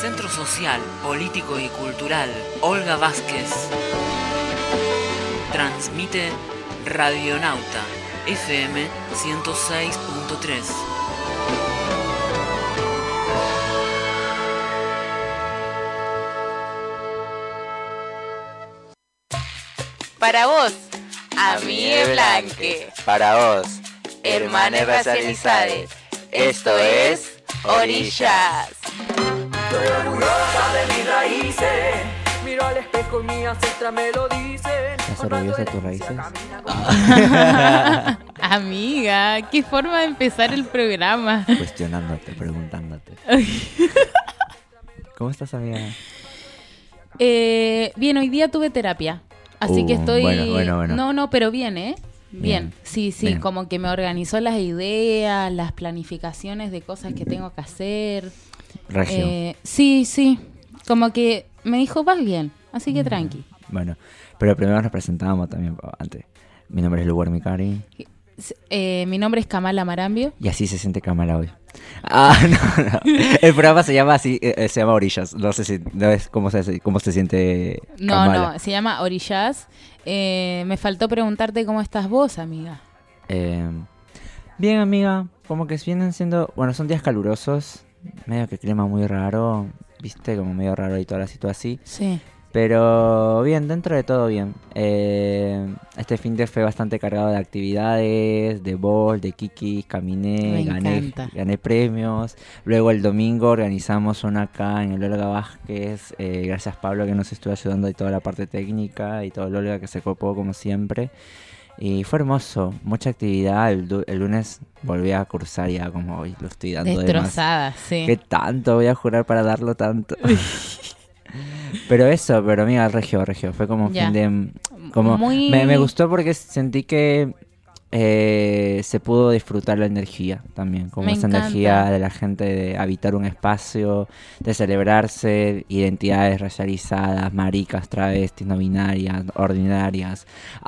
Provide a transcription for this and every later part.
Centro Social, Político y Cultural Olga Vázquez transmite Radionauta FM 106.3. Para vos, amigue Blanque. Para vos, hermanes racializades. Esto es Orillas. Estoy orgullosa de mis raíces. Miro al espejo y mi ancestra me lo dice. ¿Estás orgullosa de tus raíces? Amiga, qué forma de empezar el programa. Cuestionándote, preguntándote. ¿Cómo estás, amiga? Bien, hoy día tuve terapia. Así que estoy... Bueno. No, pero bien, ¿eh? Bien. Sí, bien. Como que me organizó las ideas, las planificaciones de cosas que tengo que hacer. Regio. Sí. Como que me dijo, vas bien, así que tranqui. Bueno, pero primero nos presentábamos también antes. Mi nombre es Lugar Mikari. Mi nombre es Kamala Marambio. Y así se siente Kamala hoy. No. El programa se llama así, se llama Orillas. No sé si no es cómo se siente Kamala. No, se llama Orillas. Me faltó preguntarte cómo estás vos, amiga. Bien, amiga. Como que vienen siendo... Bueno, son días calurosos. Medio que clima muy raro. ¿Viste? Como medio raro y toda la situación así. Sí. Pero bien, dentro de todo bien. Este fin de fue bastante cargado de actividades, de bol, de kikis, caminé, gané premios. Luego el domingo organizamos una acá en el Olga Vázquez. Gracias Pablo que nos estuvo ayudando y toda la parte técnica y todo el Olga que se copó como siempre. Y fue hermoso, mucha actividad. El lunes volví a cursar ya como hoy lo estoy dando destrozada, de más. Sí. ¿Qué tanto voy a jurar para darlo tanto? Pero amiga, regio, fue como un fin de... Como muy... me gustó porque sentí que se pudo disfrutar la energía también, como esa energía de la gente de habitar un espacio, de celebrarse, identidades racializadas, maricas, travestis, no binarias, ordinarias.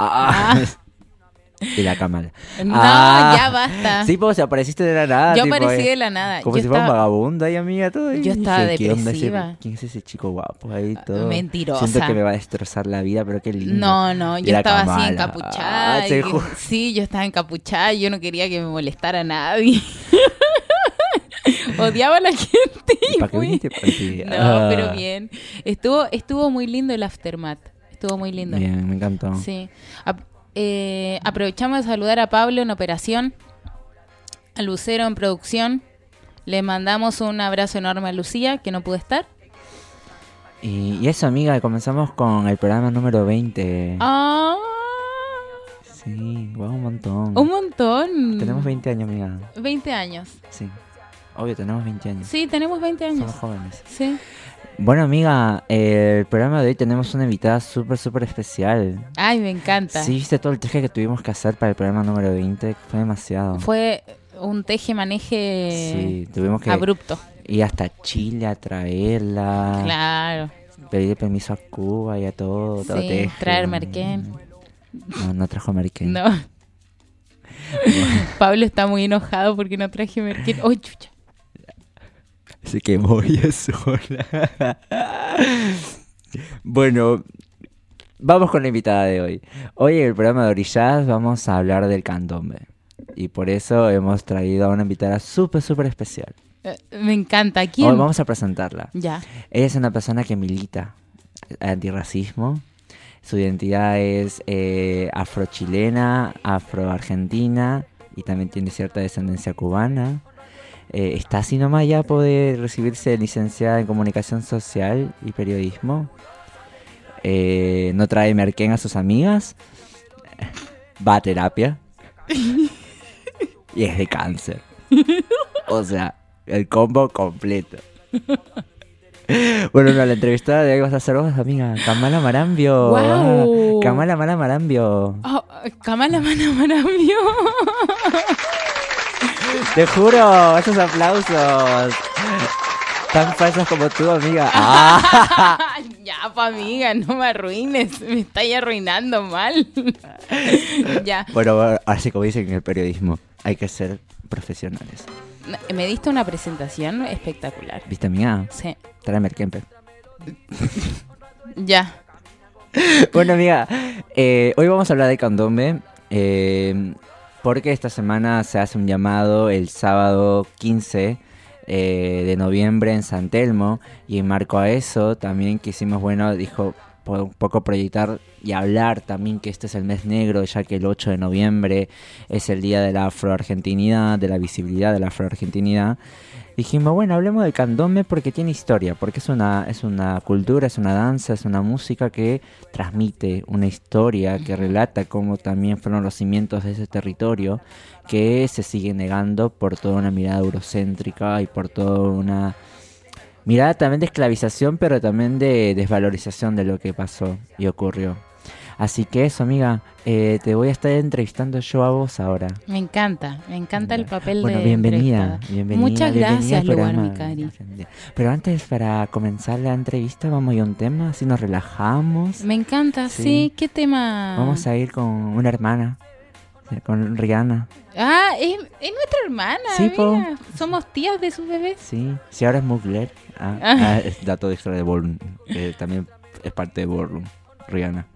Y la Kamala. No, ya basta. Sí, pues apareciste de la nada. Yo tipo, aparecí de la nada. Como si fuera un vagabundo ahí, amiga, todo. Yo estaba depresiva. ¿Quién es ese chico guapo ahí todo? Mentirosa. Siento que me va a destrozar la vida, pero qué lindo. No, yo estaba Kamala. así encapuchada. Sí, yo estaba encapuchada. Yo no quería que me molestara nadie. Odiaba a la gente. ¿Para qué viniste? No, pero bien. Estuvo muy lindo el aftermath. Estuvo muy lindo. Bien, me encantó. Sí. Aprovechamos de saludar a Pablo en operación, a Lucero en producción. Le mandamos un abrazo enorme a Lucía, que no pudo estar. Y eso, amiga, comenzamos con el programa número 20. ¡Ah! Sí, wow, un montón. Un montón. Tenemos 20 años, amiga. 20 años. Sí, obvio, tenemos 20 años. Sí, tenemos 20 años. Somos jóvenes. Sí. Bueno, amiga, el programa de hoy tenemos una invitada súper especial. Ay, me encanta. Sí, viste todo el teje que tuvimos que hacer para el programa número 20, fue demasiado. Fue un teje-maneje sí, tuvimos que abrupto. Ir hasta Chile a traerla. Claro. Pedir permiso a Cuba y a todo. Sí, teje. traer merquén. No trajo merquén. No. Bueno. Pablo está muy enojado porque no traje merquén. ¡Ay, chucha! Se quemó ella sola. Bueno, vamos con la invitada de hoy. Hoy en el programa de Orillas vamos a hablar del candombe. Y por eso hemos traído a una invitada súper especial. Me encanta. ¿Quién? Hoy vamos a presentarla. Ya. Ella es una persona que milita antirracismo. Su identidad es afrochilena, afroargentina y también tiene cierta descendencia cubana. Está así nomás ya poder recibirse licenciada en comunicación social y periodismo. No trae merquén a sus amigas. Va a terapia. Y es de cáncer. O sea, el combo completo. Bueno, la entrevistada de hoy vas a hacer vos, amiga. Kamala Marambio. Wow. Kamala Marambio. Oh, Kamala Marambio. Te juro, esos aplausos. Tan falsas como tú, amiga. Ya, pa, amiga, no me arruines. Me estáis arruinando mal. Ya. Bueno, así como dicen en el periodismo, hay que ser profesionales. Me diste una presentación espectacular. ¿Viste, amiga? Sí. Tráeme el Kemper. Ya. Bueno, amiga, hoy vamos a hablar de candombe. Porque esta semana se hace un llamado el sábado 15 de noviembre en San Telmo. Y en marco a eso también quisimos, dijo, un poco proyectar y hablar también que este es el mes negro, ya que el 8 de noviembre es el día de la afroargentinidad, de la visibilidad de la afroargentinidad. Dijimos, hablemos del candombe porque tiene historia, porque es una cultura, es una danza, es una música que transmite una historia, que relata cómo también fueron los cimientos de ese territorio, que se sigue negando por toda una mirada eurocéntrica y por toda una mirada también de esclavización, pero también de desvalorización de lo que pasó y ocurrió. Así que eso, amiga, te voy a estar entrevistando yo a vos ahora. Me encanta el papel de bienvenida. Muchas gracias, al programa. Lugar Micari. Pero antes, para comenzar la entrevista, vamos a ir a un tema, así nos relajamos. Me encanta, sí. ¿Qué tema? Vamos a ir con una hermana, con Rihanna. Ah, es nuestra hermana, sí, mira. Somos tías de sus bebés. Sí, si ahora es Mugler. Es dato extra de Ballroom, que también es parte de Ballroom, Rihanna.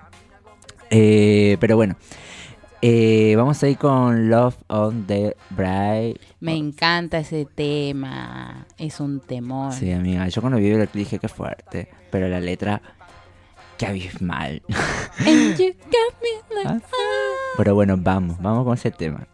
Pero vamos a ir con Love on the Bright. Me encanta ese tema, es un temor. Sí, amiga, yo cuando vi el clip dije que fuerte, pero la letra, qué abismal. And you got me like, Pero bueno, vamos con ese tema.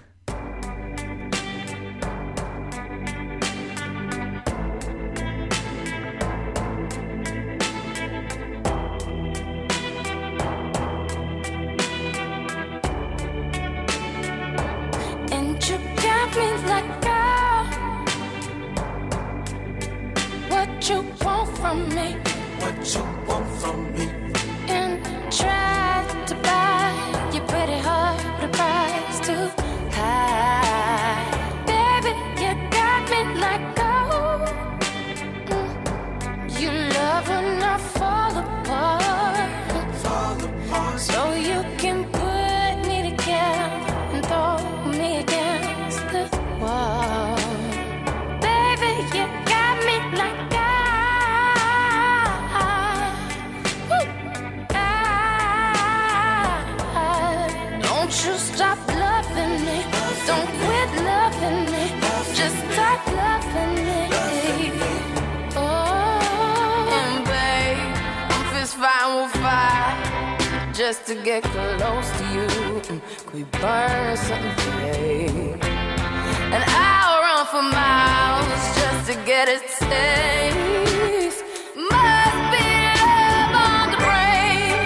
Just to get close to you, could we burn something today? And I'll run for miles just to get a taste. Must be love on the brain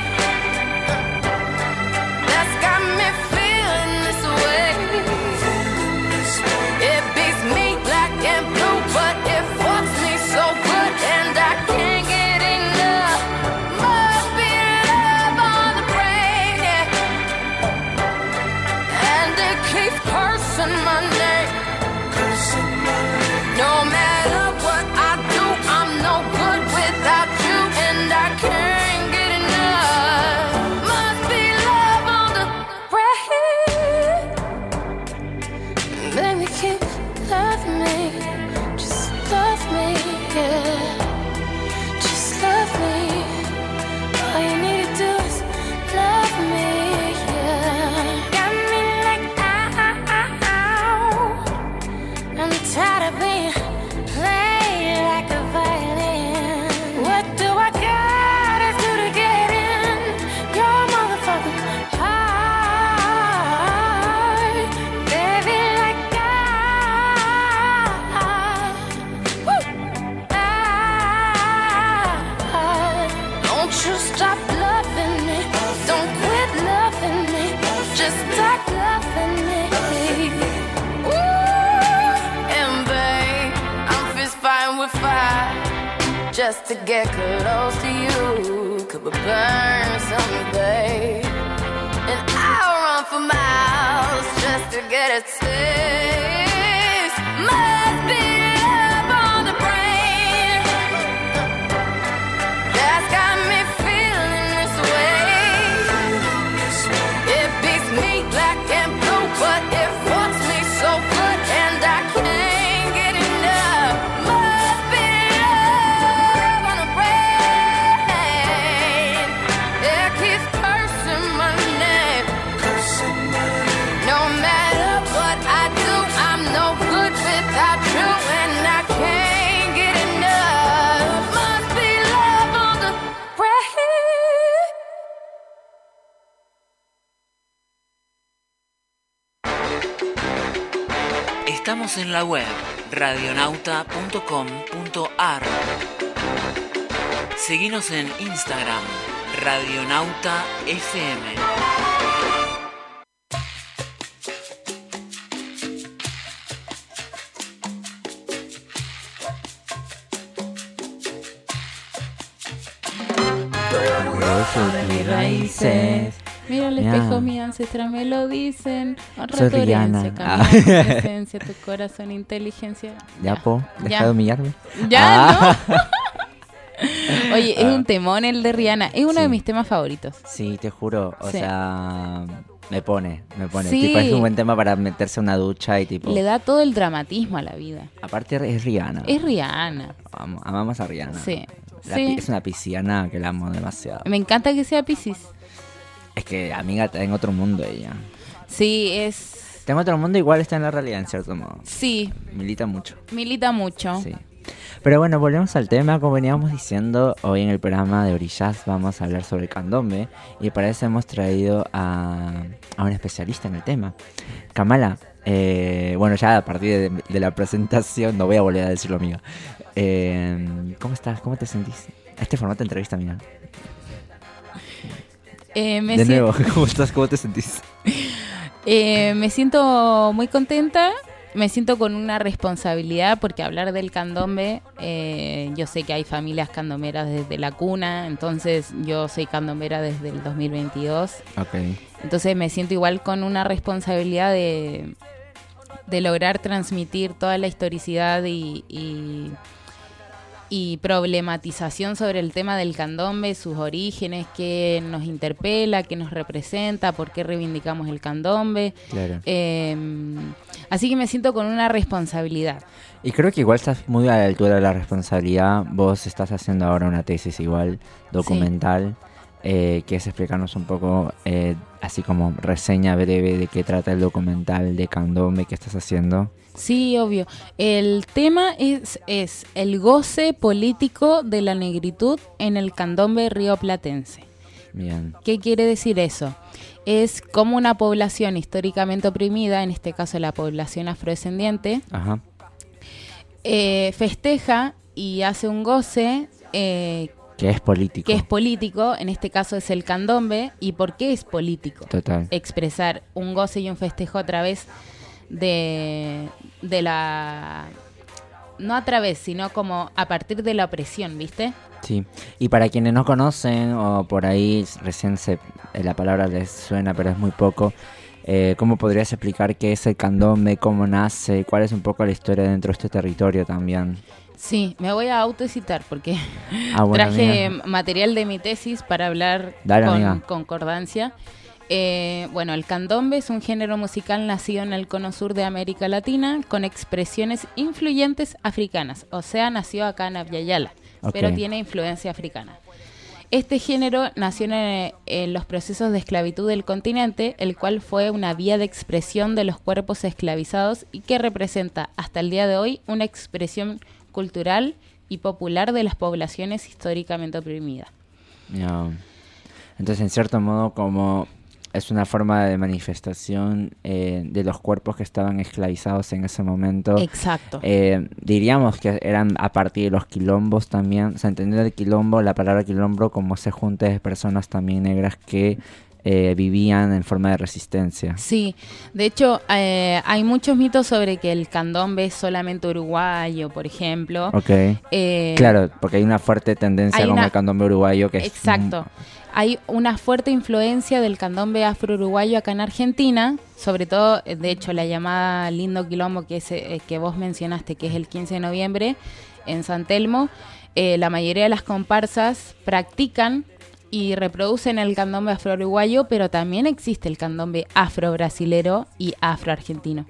that's got me feeling this way. It beats me black and blue, but it fucks me so good, and I can't get enough. Must be cursing my name. No matter what I do, I'm no good without you, and I can't get enough. Must be love on the brain. Baby, keep loving me. Just love me, yeah. Just love me. All you need to do is love me, yeah. Got me like I'm tired of being played like a violin. What do I gotta do to get in your motherfucking heart? Baby, like don't you stop loving me. Don't quit loving me. Just start loving me. With fire, just to get close to you, could we burn someday? And I'll run for miles just to get a taste. Must be love on the brain that's got me feeling this way. It beats me black and blue, but it fucks me so good, and I can't Estamos en la web radionauta.com.ar. Seguinos en Instagram, Radionauta FM. Mis raíces. Mira el espejo, mi ancestra me lo dicen. Honra Soy tu Rihanna. herencia, camina tu presencia, tu corazón, inteligencia. Ya, po, deja ya. de humillarme. Ya, ¿no? Oye, es un Ah. temón el de Rihanna. Es uno Sí. de mis temas favoritos. Sí, te juro, o Sí. sea, me pone. Sí. Tipo, es un buen tema para meterse a una ducha y tipo... Le da todo el dramatismo a la vida. Aparte es Rihanna. Es Rihanna. Amamos a Rihanna. Sí. La Sí. Es una pisciana que la amo demasiado. Me encanta que sea Piscis. Es que, amiga, está en otro mundo ella. Sí, es... Está en otro mundo, igual está en la realidad, en cierto modo. Sí, Milita mucho. milita mucho. Sí. Pero bueno, volvemos al tema. Como veníamos diciendo, hoy en el programa de Orillas vamos a hablar sobre el candombe. Y para eso hemos traído a un especialista en el tema. Kamala, bueno, ya a partir de la presentación, no voy a volver a decirlo, amiga. ¿Cómo estás? ¿Cómo te sentís? Este formato de entrevista, amiga. Me De sien- nuevo, ¿cómo estás? ¿Cómo te sentís? Me siento muy contenta, me siento con una responsabilidad porque hablar del candombe, yo sé que hay familias candomberas desde la cuna, entonces yo soy candombera desde el 2022, Ok. entonces me siento igual con una responsabilidad de lograr transmitir toda la historicidad y problematización sobre el tema del candombe, sus orígenes, qué nos interpela, qué nos representa, por qué reivindicamos el candombe. Claro. Así que me siento con una responsabilidad. Y creo que igual estás muy a la altura de la responsabilidad. Vos estás haciendo ahora una tesis igual, documental. ¿Quieres explicarnos un poco, así como reseña breve de qué trata el documental de candombe que estás haciendo? Sí, obvio. El tema es el goce político de la negritud en el candombe rioplatense. Bien. ¿Qué quiere decir eso? Es como una población históricamente oprimida, en este caso la población afrodescendiente, Ajá. festeja y hace un goce Que es político. que es político, en este caso es el candombe. ¿Y por qué es político? Total. Expresar un goce y un festejo a través de la... No a través, sino como a partir de la opresión, ¿viste? Sí. Y para quienes no conocen o por ahí recién la palabra les suena, pero es muy poco, ¿cómo podrías explicar qué es el candombe, cómo nace, cuál es un poco la historia dentro de este territorio también? Sí, me voy a autocitar porque Bueno, traje amiga. material de mi tesis para hablar Dale, con amiga. concordancia. Bueno, el candombe es un género musical nacido en el cono sur de América Latina con expresiones influyentes africanas. O sea, nació acá en Abya, Ok. pero tiene influencia africana. Este género nació en los procesos de esclavitud del continente, el cual fue una vía de expresión de los cuerpos esclavizados y que representa hasta el día de hoy una expresión cultural y popular de las poblaciones históricamente oprimidas. Ya. Entonces, en cierto modo, como es una forma de manifestación de los cuerpos que estaban esclavizados en ese momento. Exacto. Diríamos que eran a partir de los quilombos también. O sea, entendiendo el quilombo, la palabra quilombo como ese junte de personas también negras que vivían en forma de resistencia. Sí, de hecho hay muchos mitos sobre que el candombe es solamente uruguayo, por ejemplo. Ok. Eh, Claro, porque hay una fuerte tendencia hay como una- el candombe uruguayo que Exacto. Hay una fuerte influencia del candombe afro-uruguayo acá en Argentina, sobre todo, de hecho, la llamada Lindo Quilombo que vos mencionaste, que es el 15 de noviembre en San Telmo. La mayoría de las comparsas practican y reproducen el candombe afro-uruguayo, pero también existe el candombe afro-brasilero y afro-argentino,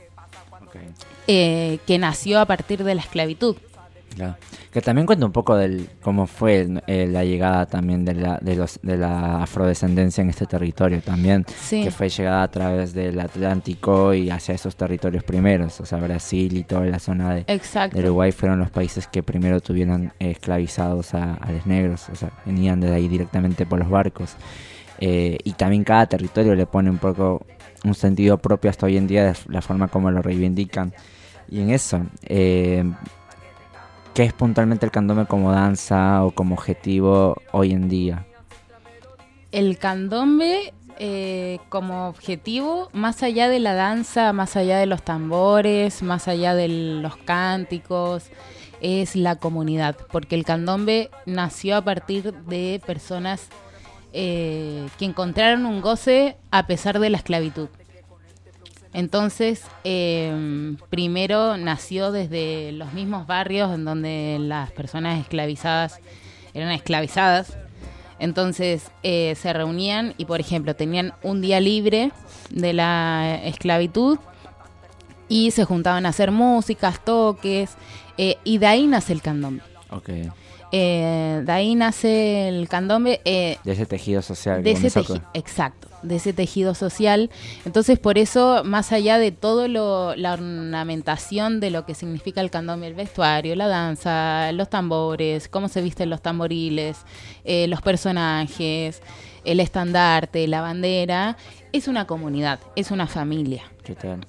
que nació a partir de la esclavitud. Claro. Que también cuenta un poco del cómo fue la llegada también de la afrodescendencia en este territorio también, Sí. que fue llegada a través del Atlántico y hacia esos territorios primeros, o sea, Brasil y toda la zona de Exacto. Uruguay fueron los países que primero tuvieron esclavizados a los negros, o sea, venían de ahí directamente por los barcos. Y también cada territorio le pone un poco un sentido propio hasta hoy en día de la forma como lo reivindican. Y en eso, ¿qué es puntualmente el candombe como danza o como objetivo hoy en día? El candombe como objetivo, más allá de la danza, más allá de los tambores, más allá de los cánticos, es la comunidad, porque el candombe nació a partir de personas que encontraron un goce a pesar de la esclavitud. Entonces, primero nació desde los mismos barrios en donde las personas esclavizadas eran esclavizadas. Entonces se reunían y, por ejemplo, tenían un día libre de la esclavitud y se juntaban a hacer músicas, toques, y de ahí nace el candombe. Okay. De ahí nace el candombe. De ese tejido social. Exacto, de ese tejido social. Entonces, por eso, más allá de todo la ornamentación de lo que significa el candombe, el vestuario, la danza, los tambores, cómo se visten los tamboriles, los personajes, el estandarte, la bandera, es una comunidad, es una familia. ¿Qué tal?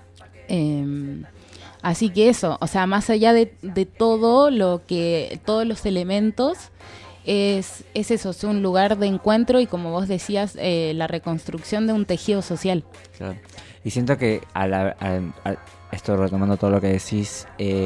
Así que eso, o sea, más allá de todo todos los elementos, es eso, es un lugar de encuentro y, como vos decías, la reconstrucción de un tejido social. Claro. Y siento que esto, retomando todo lo que decís,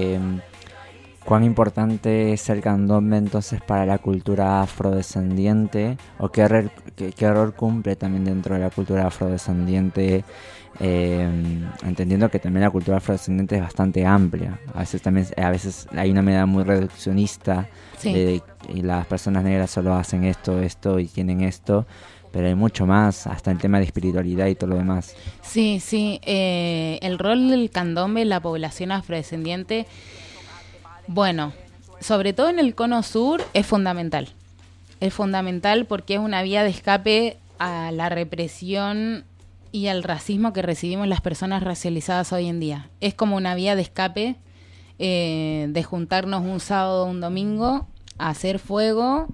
cuán importante es el candombe entonces para la cultura afrodescendiente, o qué rol cumple también dentro de la cultura afrodescendiente, entendiendo que también la cultura afrodescendiente es bastante amplia. A veces hay una mirada muy reduccionista, sí, y las personas negras solo hacen esto y tienen esto, pero hay mucho más, hasta el tema de espiritualidad y todo lo demás. Sí, el rol del candombe en la población afrodescendiente, bueno, sobre todo en el cono sur, es fundamental. Es fundamental porque es una vía de escape a la represión y al racismo que recibimos las personas racializadas hoy en día. Es como una vía de escape, de juntarnos un sábado o un domingo a hacer fuego,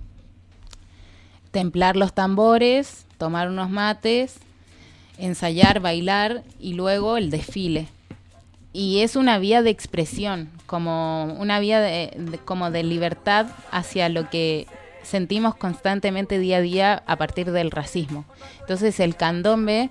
templar los tambores, tomar unos mates, ensayar, bailar y luego el desfile. Y es una vía de expresión, como una vía como de libertad hacia lo que sentimos constantemente día a día a partir del racismo. Entonces el candombe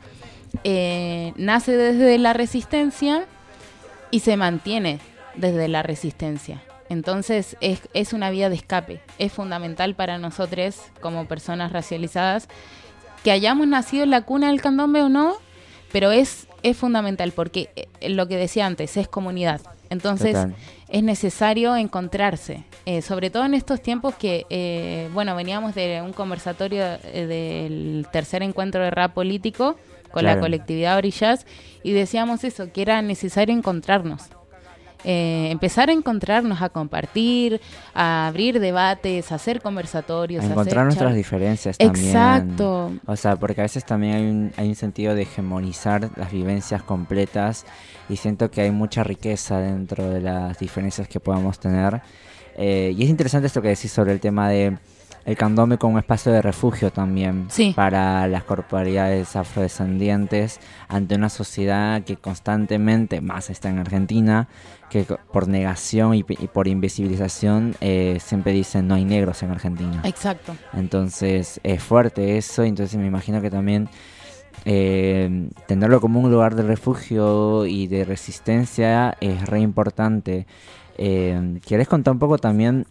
nace desde la resistencia y se mantiene desde la resistencia. Entonces es una vía de escape. Es fundamental para nosotros como personas racializadas que hayamos nacido en la cuna del candombe o no, pero es fundamental porque lo que decía antes, es comunidad. Entonces Total. Es necesario encontrarse, sobre todo en estos tiempos que, veníamos de un conversatorio del tercer encuentro de rap político con Claro. la colectividad Orillaz y decíamos eso, que era necesario encontrarnos. Empezar a encontrarnos, a compartir, a abrir debates, a hacer conversatorios, A encontrar nuestras diferencias también. Exacto. O sea, porque a veces también hay un sentido de hegemonizar las vivencias completas y siento que hay mucha riqueza dentro de las diferencias que podamos tener. Y es interesante esto que decís sobre el tema de el candombe como un espacio de refugio también, sí, para las corporalidades afrodescendientes ante una sociedad que constantemente, más está en Argentina, que por negación y por invisibilización siempre dicen no hay negros en Argentina. Exacto. Entonces es fuerte eso, entonces me imagino que también tenerlo como un lugar de refugio y de resistencia es re importante. ¿Querés contar un poco también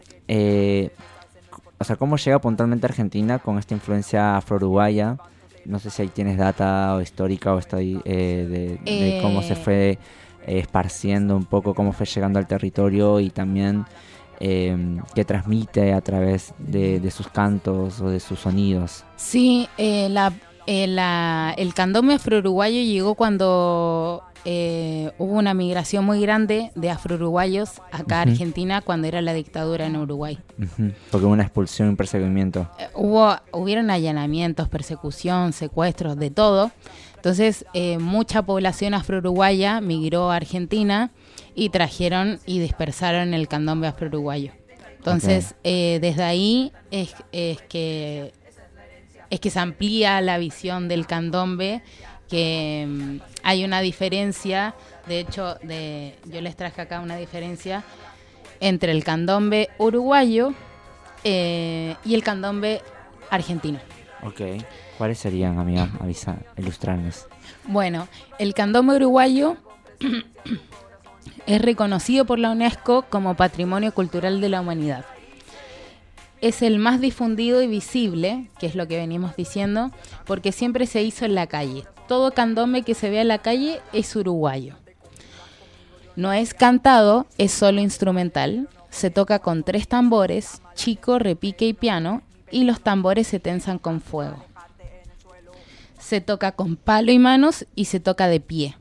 o sea, cómo llega puntualmente a Argentina con esta influencia afro-uruguaya? No sé si ahí tienes data o histórica o de cómo se fue esparciendo un poco, cómo fue llegando al territorio y también qué transmite a través de sus cantos o de sus sonidos. Sí, el candombe afro-uruguayo llegó cuando hubo una migración muy grande de afro-uruguayos acá a Argentina cuando era la dictadura en Uruguay. Porque hubo una expulsión y un perseguimiento. Hubieron allanamientos, persecución, secuestros, de todo. Entonces, mucha población afro-uruguaya migró a Argentina y trajeron y dispersaron el candombe afro-uruguayo. Entonces, desde ahí es que se amplía la visión del candombe que hay una diferencia, de hecho, yo les traje acá una diferencia entre el candombe uruguayo y el candombe argentino. Ok. ¿Cuáles serían, amiga? Avisa, ilustrarnos. Bueno, el candombe uruguayo es reconocido por la UNESCO como Patrimonio Cultural de la Humanidad. Es el más difundido y visible, que es lo que venimos diciendo, porque siempre se hizo en la calle. Todo candombe que se ve en la calle es uruguayo. No es cantado, es solo instrumental. Se toca con 3 tambores, chico, repique y piano, y los tambores se tensan con fuego. Se toca con palo y manos y se toca de pie.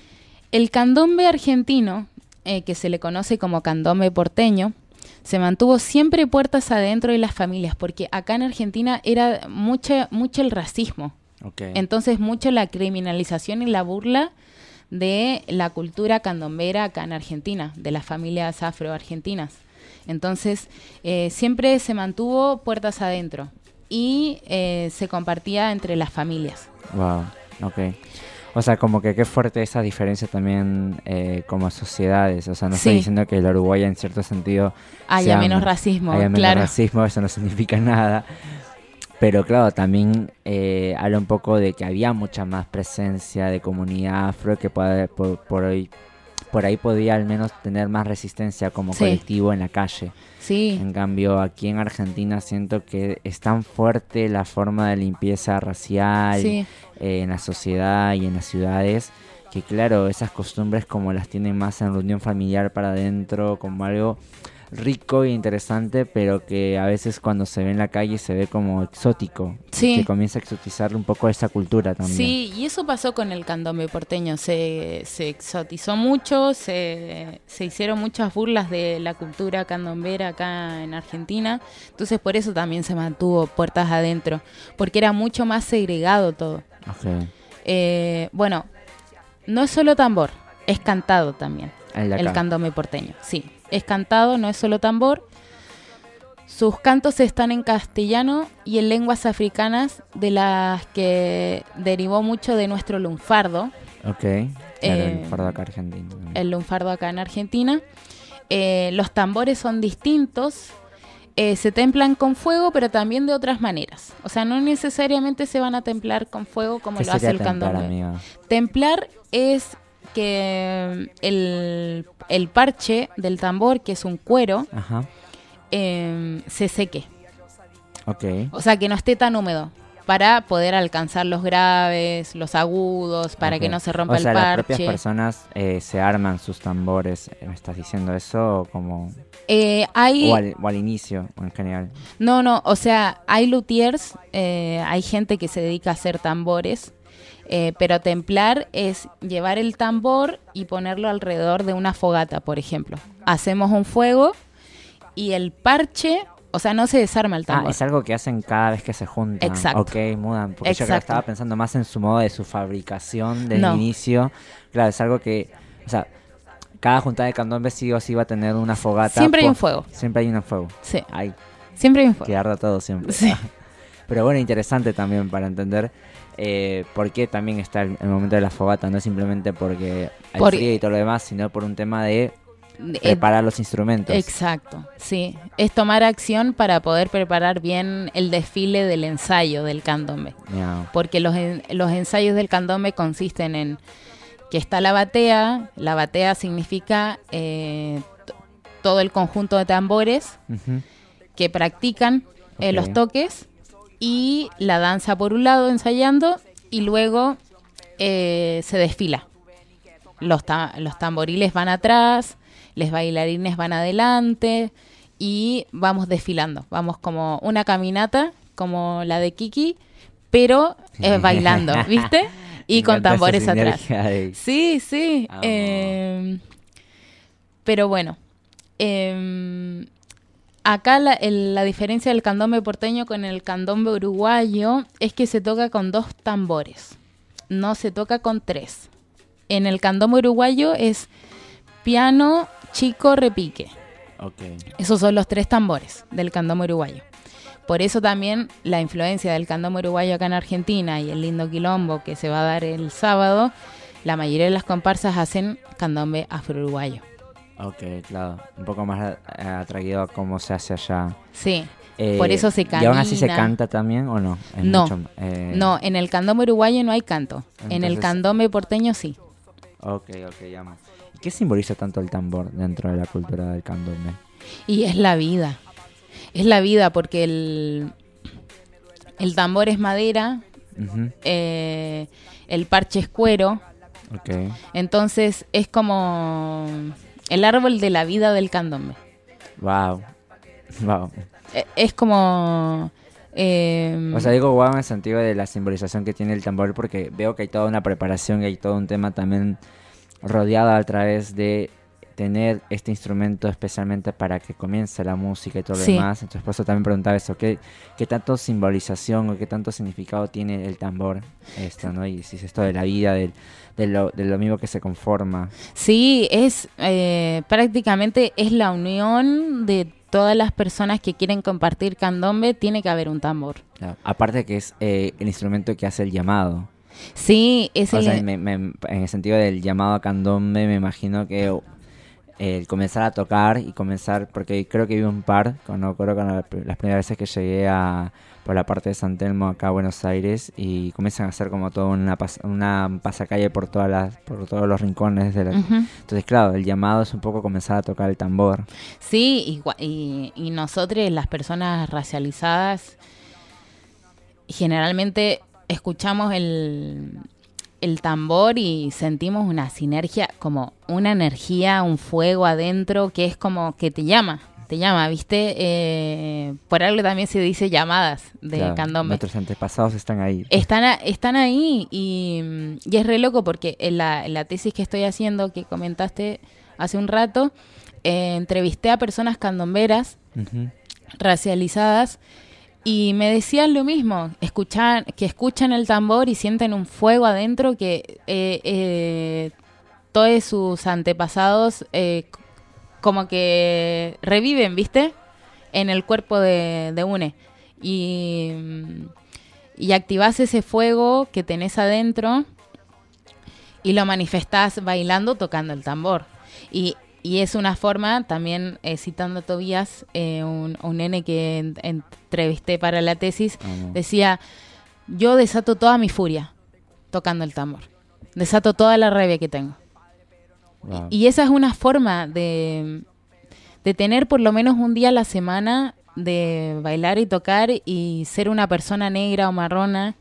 El candombe argentino, que se le conoce como candombe porteño, se mantuvo siempre puertas adentro de las familias, porque acá en Argentina era mucho el racismo. Okay. Entonces mucho la criminalización y la burla de la cultura candombera acá en Argentina, de las familias afroargentinas. Entonces siempre se mantuvo puertas adentro y se compartía entre las familias. Wow, ok. O sea, como que qué fuerte esa diferencia también como sociedades. O sea, no estoy diciendo que el Uruguay en cierto sentido haya menos racismo, haya menos claro. racismo, eso no significa nada. Pero claro, también habla un poco de que había mucha más presencia de comunidad afro que por ahí podía al menos tener más resistencia como colectivo en la calle. Sí. En cambio, aquí en Argentina siento que es tan fuerte la forma de limpieza racial en la sociedad y en las ciudades, que claro, esas costumbres como las tienen más en reunión familiar para adentro, como algo rico e interesante, pero que a veces cuando se ve en la calle se ve como exótico. Sí. Que comienza a exotizar un poco esa cultura también. Sí, y eso pasó con el candombe porteño. Se exotizó mucho, se hicieron muchas burlas de la cultura candombera acá en Argentina. Entonces por eso también se mantuvo puertas adentro, porque era mucho más segregado todo. Okay. Bueno, no es solo tambor, es cantado también. El candombe porteño, sí. Es cantado, no es solo tambor. Sus cantos están en castellano y en lenguas africanas, de las que derivó mucho de nuestro lunfardo. Ok, claro, el lunfardo acá argentino. El lunfardo acá en Argentina. Los tambores son distintos. Se templan con fuego, pero también de otras maneras. O sea, no necesariamente se van a templar con fuego como lo hace el candombe. Amiga? Templar es que el parche del tambor, que es un cuero, se seque. Okay. O sea, que no esté tan húmedo, para poder alcanzar los graves, los agudos, para que no se rompa el parche. Las propias personas se arman sus tambores. ¿Me estás diciendo eso? Como... o al inicio, en general. No, o sea, hay luthiers, hay gente que se dedica a hacer tambores. Pero templar es llevar el tambor y ponerlo alrededor de una fogata, por ejemplo. Hacemos un fuego y el parche, o sea, no se desarma el tambor. Es algo que hacen cada vez que se juntan. Exacto. Ok, mudan. Porque yo estaba pensando más en su modo de su fabricación del inicio. Claro, es algo que, o sea, cada juntada de candombe sí o sí va a tener una fogata. Siempre hay un fuego. Siempre hay un fuego. Sí. Hay. Siempre hay un fuego. Que arda todo siempre. Sí. Pero bueno, interesante también para entender por qué también está el momento de la fogata. No es simplemente porque hay frío y todo lo demás, sino por un tema de preparar los instrumentos. Exacto, sí. Es tomar acción para poder preparar bien el desfile del ensayo del candombe. Yeah. Porque los ensayos del candombe consisten en que está la batea. La batea significa todo el conjunto de tambores que practican los toques, y la danza por un lado ensayando, y luego se desfila. Los tamboriles van atrás, los bailarines van adelante y vamos desfilando. Vamos como una caminata, como la de Kiki, pero bailando, ¿viste? Y con tambores atrás. Sí. Pero bueno, acá la diferencia del candombe porteño con el candombe uruguayo es que se toca con 2 tambores, no se toca con 3. En el candombe uruguayo es piano, chico, repique. Okay. Esos son los 3 tambores del candombe uruguayo. Por eso también la influencia del candombe uruguayo acá en Argentina y el lindo quilombo que se va a dar el sábado, la mayoría de las comparsas hacen candombe afro-uruguayo. Ok, claro. Un poco más atraído a cómo se hace allá. Sí, por eso se camina. ¿Y aún así se canta también o no? Es no, mucho, no, en el candombe uruguayo no hay canto. En el candombe porteño sí. Ok, ya más. ¿Y qué simboliza tanto el tambor dentro de la cultura del candombe? Y es la vida. Es la vida porque el tambor es madera, Uh-huh. el parche es cuero. Okay. Entonces es como el árbol de la vida del candombe. Wow. Es como... o sea, digo wow en el sentido de la simbolización que tiene el tambor, porque veo que hay toda una preparación y hay todo un tema también rodeado a través de tener este instrumento especialmente para que comience la música y todo lo Sí. demás. Entonces por eso también preguntaba eso, ¿qué tanto simbolización o qué tanto significado tiene el tambor esto, ¿no? Y si es esto de la vida, de lo mismo que se conforma. Sí, es prácticamente es la unión de todas las personas que quieren compartir candombe, tiene que haber un tambor. Claro. Aparte que es el instrumento que hace el llamado. Sí, es O sea, en el sentido del llamado a candombe, me imagino que el comenzar a tocar y comenzar, porque creo que vi un par, las primeras veces que llegué por la parte de San Telmo acá a Buenos Aires, y comienzan a hacer como toda una pasacalle por todos los rincones de la... Ujú. Entonces, claro, el llamado es un poco comenzar a tocar el tambor. Sí, y nosotros, las personas racializadas, generalmente escuchamos el tambor y sentimos una sinergia, como una energía, un fuego adentro que es como que te llama, ¿viste? Por algo también se dice llamadas de Claro, candombe. nuestros antepasados están ahí. Están ahí y es re loco porque en la tesis que estoy haciendo, que comentaste hace un rato, entrevisté a personas candomberas Ujú. racializadas y me decían lo mismo, que escuchan el tambor y sienten un fuego adentro que todos sus antepasados como que reviven, ¿viste? En el cuerpo de une. Y activás ese fuego que tenés adentro y lo manifestás bailando, tocando el tambor. Y es una forma, también citando a Tobías, un nene que entrevisté para la tesis, decía, yo desato toda mi furia tocando el tambor. Desato toda la rabia que tengo. Wow. Y esa es una forma de tener por lo menos un día a la semana de bailar y tocar y ser una persona negra o marrona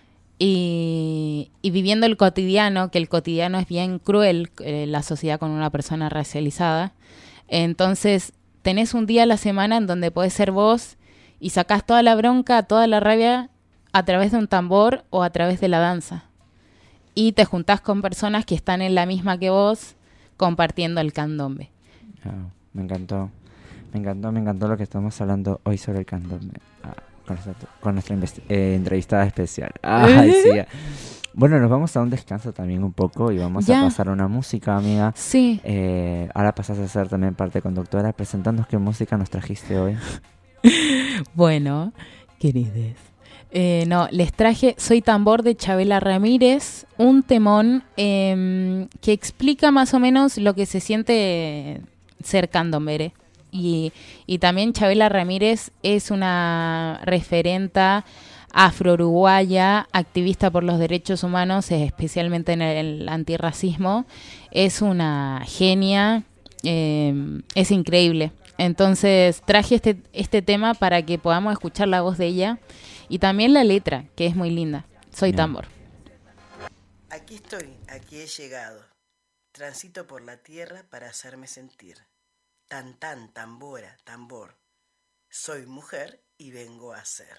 y viviendo el cotidiano, que el cotidiano es bien cruel, la sociedad con una persona racializada. Entonces tenés un día a la semana en donde podés ser vos y sacás toda la bronca, toda la rabia a través de un tambor o a través de la danza. Y te juntás con personas que están en la misma que vos compartiendo el candombe. Ah, me encantó lo que estamos hablando hoy sobre el candombe. Con nuestra entrevistada especial. Ay, sí. Bueno, nos vamos a un descanso también un poco y vamos a pasar a una música, amiga. Sí. Ahora pasas a ser también parte conductora. Presentándonos qué música nos trajiste hoy. Bueno, querides. Les traje Soy Tambor de Chabela Ramírez, un temón que explica más o menos lo que se siente ser candombere. Y también Chabela Ramírez es una referenta afro-uruguaya, activista por los derechos humanos, especialmente en el antirracismo. Es una genia, es increíble. Entonces traje este tema para que podamos escuchar la voz de ella y también la letra, que es muy linda. Soy tambor. Aquí estoy, aquí he llegado. Transito por la tierra para hacerme sentir. Tan, tan, tambora, tambor. Soy mujer y vengo a ser.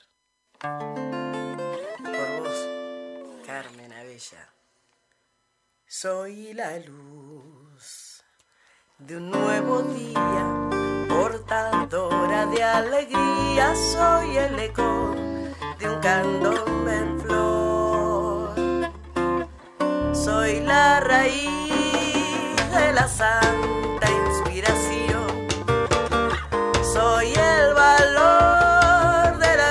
Por vos, Carmen Abella. Soy la luz de un nuevo día, portadora de alegría. Soy el eco de un candombe en flor. Soy la raíz de la santa inspiración. Soy el valor de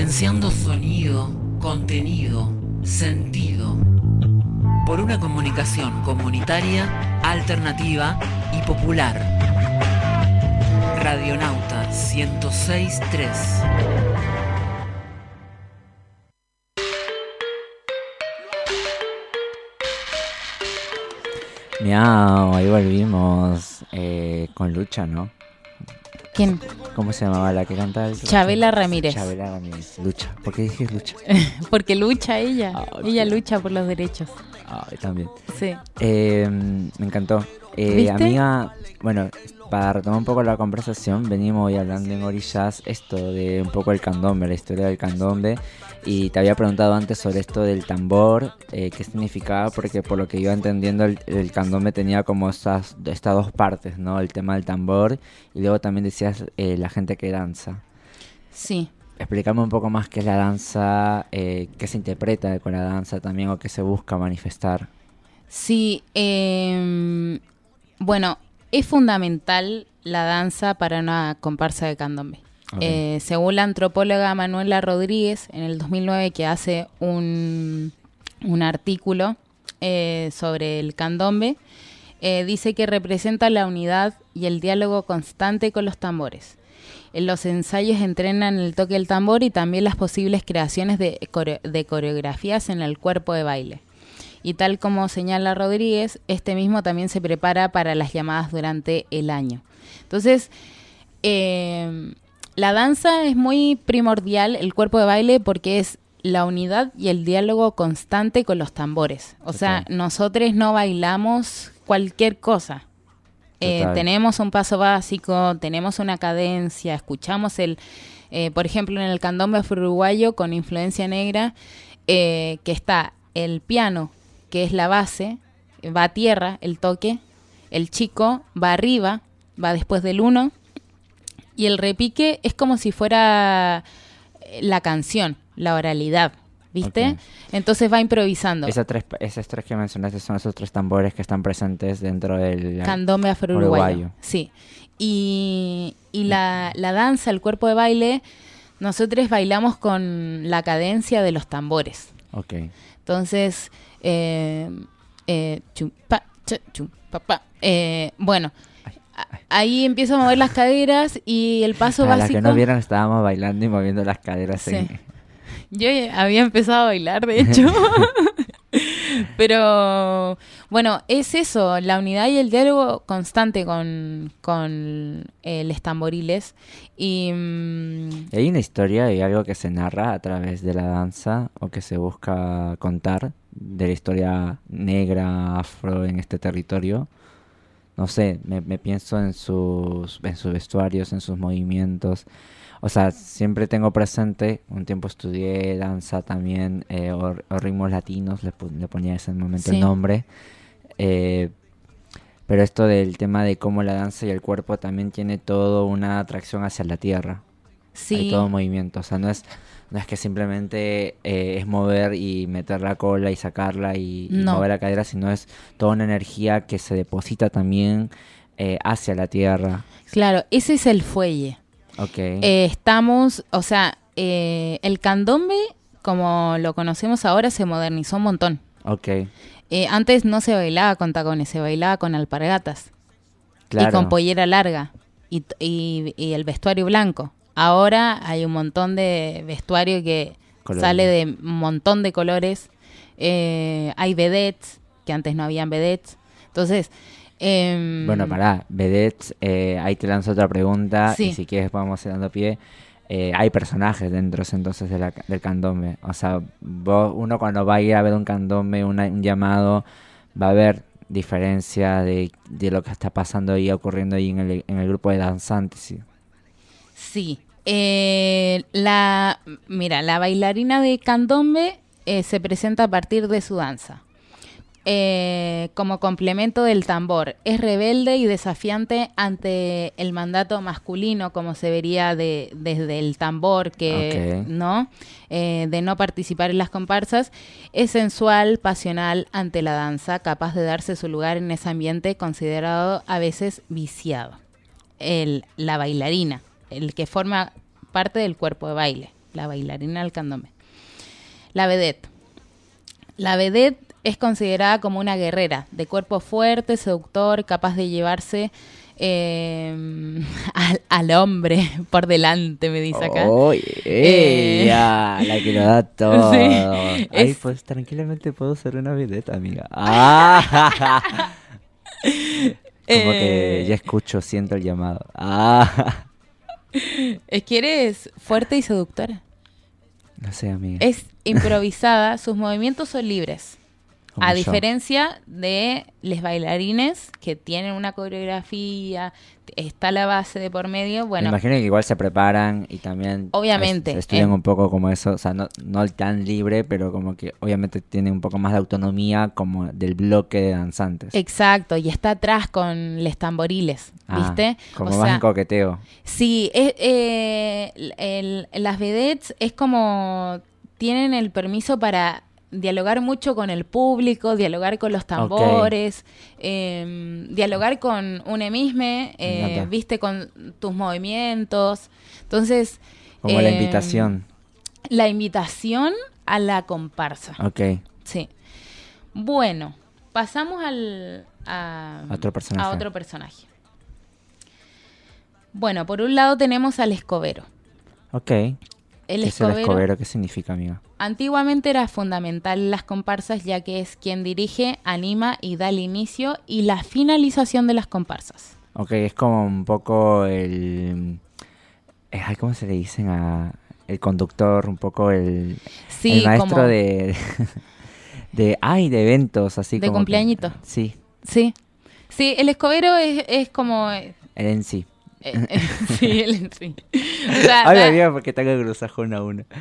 Potenciando sonido, contenido, sentido. Por una comunicación comunitaria, alternativa y popular. Radionauta 106.3. Miau, ahí volvimos con Lucha, ¿no? ¿Quién? ¿Cómo se llamaba la que cantaba? Chabela Ramírez. Chabela Ramírez. Lucha. ¿Por qué dije Lucha? Porque lucha ella. Ay, Ella qué- lucha por los derechos. Ay, también. Sí. Me encantó. ¿Viste? Amiga, bueno, para retomar un poco la conversación, venimos hoy hablando en Orillas esto de un poco el candombe, la historia del candombe, y te había preguntado antes sobre esto del tambor, qué significaba, porque por lo que iba entendiendo el candombe tenía como estas dos partes, ¿no? El tema del tambor y luego también decías la gente que danza. Sí. Explícame un poco más qué es la danza, qué se interpreta con la danza también o qué se busca manifestar. Sí, bueno, es fundamental la danza para una comparsa de candombe. Ok. Según la antropóloga Manuela Rodríguez, en el 2009, que hace un artículo sobre el candombe, dice que representa la unidad y el diálogo constante con los tambores. En los ensayos entrenan el toque del tambor y también las posibles creaciones de coreografías en el cuerpo de baile. Y tal como señala Rodríguez, este mismo también se prepara para las llamadas durante el año. Entonces, la danza es muy primordial, el cuerpo de baile, porque es la unidad y el diálogo constante con los tambores. O sea, nosotros no bailamos cualquier cosa. Total. Tenemos un paso básico, tenemos una cadencia, escuchamos por ejemplo, en el candombe afro-uruguayo con influencia negra, que está el piano, que es la base, va a tierra el toque, el chico va arriba, va después del 1, y el repique es como si fuera la canción, la oralidad, ¿viste? Ok. Entonces va improvisando. Esos tres que mencionaste son esos tres tambores que están presentes dentro del Candombe afro-uruguayo. uruguayo. Sí. Y la danza, el cuerpo de baile, nosotros bailamos con la cadencia de los tambores. Ok. Entonces, chum, pa, cha, chum, pa, pa. Bueno, ahí empiezo a mover las caderas y el paso Para las básico. que no vieron, estábamos bailando y moviendo las caderas. Sí. Yo había empezado a bailar, de hecho. Pero, bueno, es eso, la unidad y el diálogo constante con los tamboriles. Y ¿Hay una historia y algo que se narra a través de la danza o que se busca contar de la historia negra, afro en este territorio? No sé, me pienso en sus vestuarios, en sus movimientos. O sea, siempre tengo presente, un tiempo estudié danza también, o ritmos latinos, le ponía ese momento Sí. el nombre. Pero esto del tema de cómo la danza y el cuerpo también tiene toda una atracción hacia la tierra. sí, Hay todo movimiento, o sea, no es que simplemente es mover y meter la cola y sacarla y No. mover la cadera, sino es toda una energía que se deposita también hacia la tierra. claro, ese es el fuelle. Ok. Estamos, o sea, el candombe, como lo conocemos ahora, se modernizó un montón. Ok, Antes no se bailaba con tacones, se bailaba con alpargatas claro. y con pollera larga y el vestuario blanco. Ahora hay un montón de vestuario que Colores. sale de un montón de colores. Hay vedettes, que antes no habían vedettes. Entonces, Bueno, pará, vedettes, ahí te lanzo otra pregunta Sí. y si quieres vamos dando pie. Hay personajes dentro entonces del candombe. O sea, uno cuando va a ir a ver un candombe, un llamado, va a ver diferencia de lo que está pasando y ocurriendo ahí en el grupo de danzantes. ¿Sí? sí. Mira, la bailarina de candombe se presenta a partir de su danza. Como complemento del tambor. Es rebelde y desafiante ante el mandato masculino, como se vería desde el tambor, que Ok. ¿no? De no participar en las comparsas. Es sensual, pasional ante la danza, capaz de darse su lugar en ese ambiente considerado a veces viciado. La bailarina, el que forma parte del cuerpo de baile. la bailarina del candombe. La vedette. La vedette es considerada como una guerrera, de cuerpo fuerte, seductor, capaz de llevarse al hombre por delante, me dice acá. ¡Oh, ella! La que lo da todo. Sí, Ay, pues tranquilamente puedo ser una vedette, amiga. ¡Ah! Como que ya escucho, siento el llamado. ¡Ah! Es que eres fuerte y seductora. No sé, amiga. Es improvisada, sus movimientos son libres. Como A yo. diferencia de los bailarines que tienen una coreografía, está la base de por medio, Me bueno, imagino que igual se preparan y también Obviamente, estudian un poco como eso, o sea, no tan libre, pero como que obviamente tienen un poco más de autonomía como del bloque de danzantes. exacto, y está atrás con los tamboriles, ¿viste? Como O más sea, en coqueteo. sí, las vedettes es como tienen el permiso para dialogar mucho con el público, dialogar con los tambores, dialogar con uno mismo, Me encanta. viste, con tus movimientos. Entonces... Como la invitación. La invitación a la comparsa. Ok. Sí. Bueno, pasamos a Otro personaje. a otro personaje. Bueno, por un lado tenemos al escobero. Ok. El ¿Qué es el escobero? ¿Qué significa, amiga? Antiguamente era fundamental en las comparsas, ya que es quien dirige, anima y da el inicio y la finalización de las comparsas. Ok, es como un poco el... ay, ¿cómo se le dicen a...? El conductor, un poco el Sí, maestro como de de eventos, así De como que- cumpleañito. sí, Sí. Sí, el escobero es como... el en sí. sí, sí. O sea, Ay, da- amiga, porque tengo que cruzar uno a uno.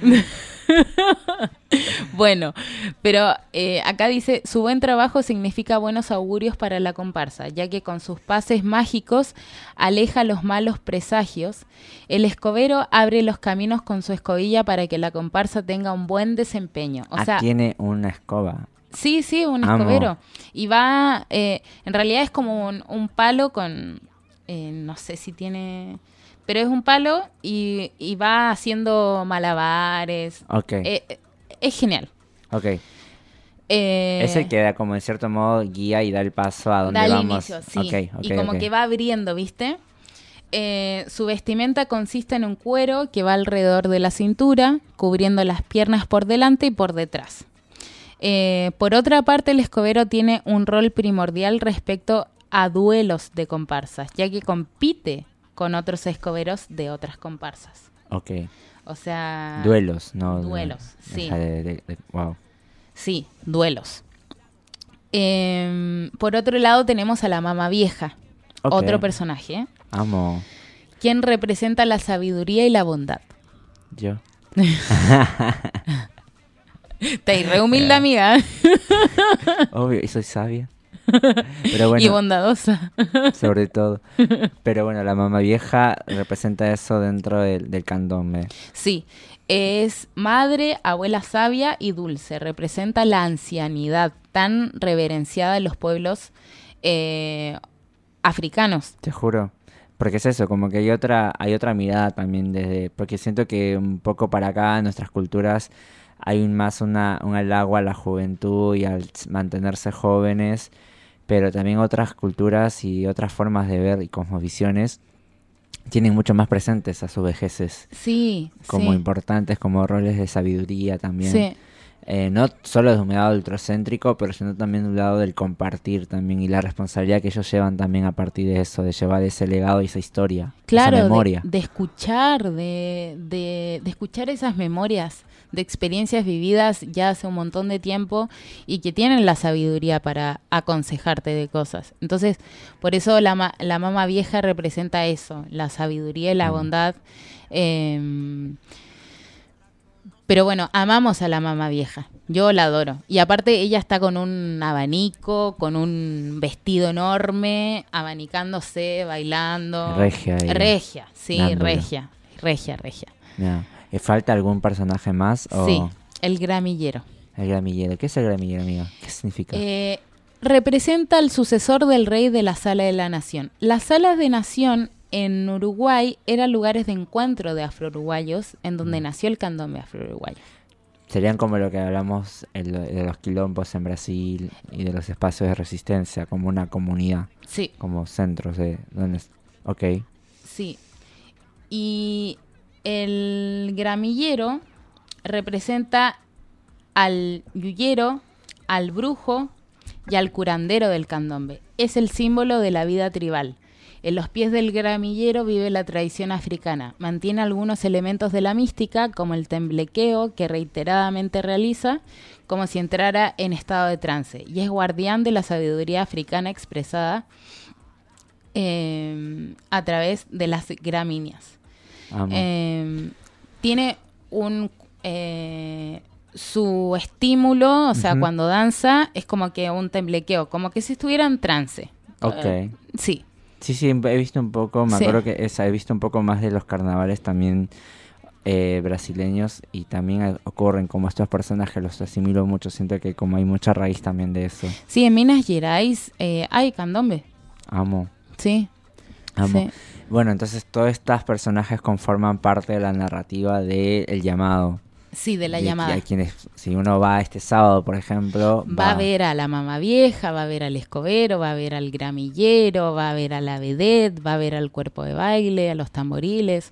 Bueno, pero acá dice, su buen trabajo significa buenos augurios para la comparsa, ya que con sus pases mágicos aleja los malos presagios. El escobero abre los caminos con su escobilla para que la comparsa tenga un buen desempeño. O sea, Tiene una escoba. sí, un Amo. escobero. Y va, en realidad es como un palo con, no sé si tiene... Pero es un palo y va haciendo malabares. Ok, Es genial. ok. Es el que da como en cierto modo guía y da el paso a donde da el vamos. inicio, sí. Ok, ok, y como ok. que va abriendo, ¿viste? Su vestimenta consiste en un cuero que va alrededor de la cintura, cubriendo las piernas por delante y por detrás. Por otra parte, el escobero tiene un rol primordial respecto a duelos de comparsas, ya que compite con otros escoberos de otras comparsas. Ok. O sea... Duelos, ¿no? Duelos, sí. Esa wow. Sí, duelos. Por otro lado tenemos a la Mama Vieja, Ok. otro personaje, Amo. quien representa la sabiduría y la bondad. Yo. Te re humilde, amiga, Obvio, y soy sabia. Pero bueno, y bondadosa. sobre todo. Pero bueno, la mamá vieja representa eso dentro del candombe. Sí, es madre, abuela sabia y dulce. Representa la ancianidad tan reverenciada en los pueblos africanos. Te juro. Porque es eso, como que hay otra mirada también porque siento que un poco para acá en nuestras culturas hay más un halago a la juventud y al mantenerse jóvenes, pero también otras culturas y otras formas de ver y cosmovisiones tienen mucho más presentes a sus vejeces Sí, como sí. importantes, como roles de sabiduría también. Sí. No solo desde un lado ultrocéntrico, pero sino también de un lado del compartir también y la responsabilidad que ellos llevan también a partir de eso, de llevar ese legado y esa historia, Claro, esa memoria. de escuchar, de escuchar esas memorias de experiencias vividas ya hace un montón de tiempo y que tienen la sabiduría para aconsejarte de cosas. Entonces, por eso la Mama Vieja representa eso, la sabiduría y la bondad. Pero bueno, amamos a la Mama Vieja. Yo la adoro. Y aparte ella está con un abanico, con un vestido enorme, abanicándose, bailando. Regia ella. Regia, sí, Dándolo. regia. Ya. ¿Falta algún personaje más? O Sí, el gramillero. el gramillero. ¿Qué es el gramillero, amigo? ¿Qué significa? Representa al sucesor del rey de la Sala de la Nación. Las salas de Nación en Uruguay eran lugares de encuentro de afro-uruguayos, en donde nació el candombe afro-uruguayo. Serían como lo que hablamos de los quilombos en Brasil y de los espacios de resistencia, como una comunidad, Sí, como centros de donde... Ok, sí. Y el gramillero representa al yuyero, al brujo y al curandero del candombe. Es el símbolo de la vida tribal. En los pies del gramillero vive la tradición africana. Mantiene algunos elementos de la mística, como el temblequeo que reiteradamente realiza, como si entrara en estado de trance. Y es guardián de la sabiduría africana expresada a través de las gramíneas. amo. Tiene su estímulo, o sea, Ujú. cuando danza es como que un temblequeo, como que si estuviera en trance. Ok. Sí, Sí, he visto un poco, me Sí. acuerdo que he visto un poco más de los carnavales también brasileños y también ocurren como estos personajes, los asimilo mucho, siento que como hay mucha raíz también de eso. sí, en Minas Gerais hay candombe, Amo, sí. amo. Sí. Bueno, entonces todos estos personajes conforman parte de la narrativa de El Llamado. Sí, de la De llamada. a quienes, si uno va este sábado, por ejemplo, Va a ver a la mamá vieja, va a ver al escobero, va a ver al gramillero, va a ver a la vedette, va a ver al cuerpo de baile, a los tamboriles.